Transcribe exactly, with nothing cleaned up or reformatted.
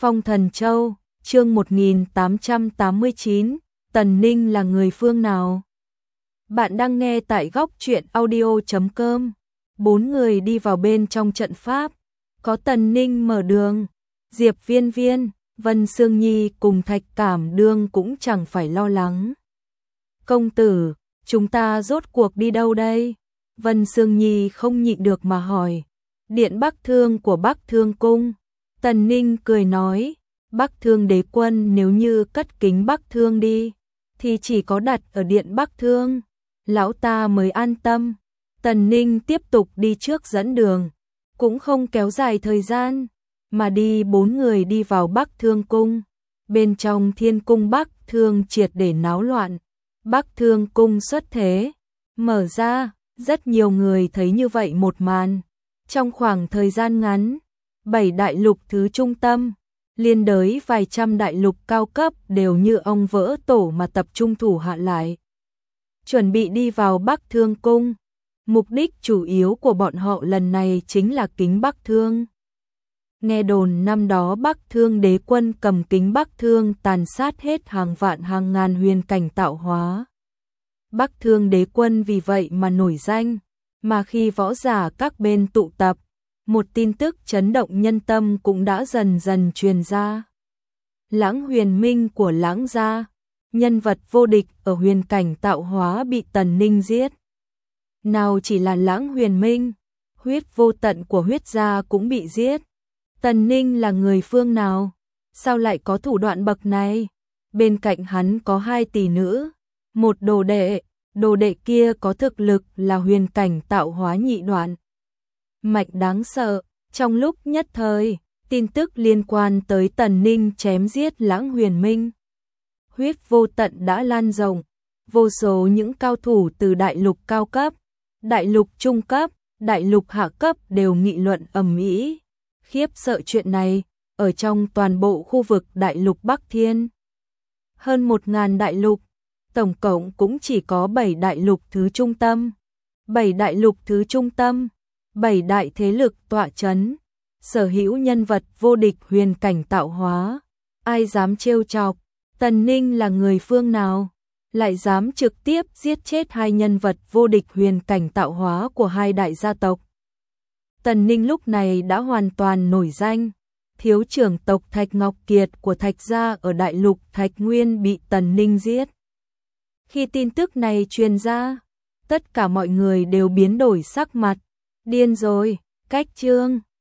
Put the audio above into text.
Phong Thần Châu, chương một nghìn tám trăm tám mươi chín, Tần Ninh là người phương nào? Bạn đang nghe tại góc truyện audio chấm com. Bốn người đi vào bên trong trận pháp, có Tần Ninh mở đường, Diệp Viên Viên, Vân Sương Nhi cùng Thạch Cảm Đương cũng chẳng phải lo lắng. Công tử, chúng ta rốt cuộc đi đâu đây? Vân Sương Nhi không nhịn được mà hỏi. Điện Bắc Thương của Bắc Thương Cung. Tần Ninh cười nói, Bắc Thương đế quân nếu như cất kính Bắc Thương đi, thì chỉ có đặt ở Điện Bắc Thương, lão ta mới an tâm. Tần Ninh tiếp tục đi trước dẫn đường, cũng không kéo dài thời gian, mà đi bốn người đi vào Bắc Thương Cung. Bên trong Thiên Cung Bắc Thương triệt để náo loạn, Bắc Thương Cung xuất thế, mở ra, rất nhiều người thấy như vậy một màn. Trong khoảng thời gian ngắn, bảy đại lục thứ trung tâm, liên đới vài trăm đại lục cao cấp đều như ong vỡ tổ mà tập trung thủ hạ lại, chuẩn bị đi vào Bắc Thương Cung. Mục đích chủ yếu của bọn họ lần này chính là kính Bắc Thương. Nghe đồn năm đó Bắc Thương đế quân cầm kính Bắc Thương tàn sát hết hàng vạn hàng ngàn huyền cảnh tạo hóa. Bắc Thương đế quân vì vậy mà nổi danh, mà khi võ giả các bên tụ tập, một tin tức chấn động nhân tâm cũng đã dần dần truyền ra. Lãng Huyền Minh của Lãng gia, nhân vật vô địch ở huyền cảnh tạo hóa bị Tần Ninh giết. Nào chỉ là Lãng Huyền Minh, huyết vô tận của huyết gia cũng bị giết. Tần Ninh là người phương nào? Sao lại có thủ đoạn bậc này? Bên cạnh hắn có hai tỷ nữ, một đồ đệ, đồ đệ kia có thực lực là huyền cảnh tạo hóa nhị đoạn. Mạnh đáng sợ, trong lúc nhất thời, tin tức liên quan tới Tần Ninh chém giết Lãng Huyền Minh, huyết vô tận đã lan rộng, vô số những cao thủ từ đại lục cao cấp, đại lục trung cấp, đại lục hạ cấp đều nghị luận ầm ĩ. Khiếp sợ chuyện này, ở trong toàn bộ khu vực đại lục Bắc Thiên. Hơn một ngàn đại lục, tổng cộng cũng chỉ có bảy đại lục thứ trung tâm. Bảy đại lục thứ trung tâm, bảy đại thế lực tọa chấn, sở hữu nhân vật vô địch huyền cảnh tạo hóa. Ai dám trêu chọc? Tần Ninh là người phương nào? Lại dám trực tiếp giết chết hai nhân vật vô địch huyền cảnh tạo hóa của hai đại gia tộc. Tần Ninh lúc này đã hoàn toàn nổi danh. Thiếu trưởng tộc Thạch Ngọc Kiệt của Thạch gia ở đại lục Thạch Nguyên bị Tần Ninh giết. Khi tin tức này truyền ra, tất cả mọi người đều biến đổi sắc mặt. Điên rồi, cách chương.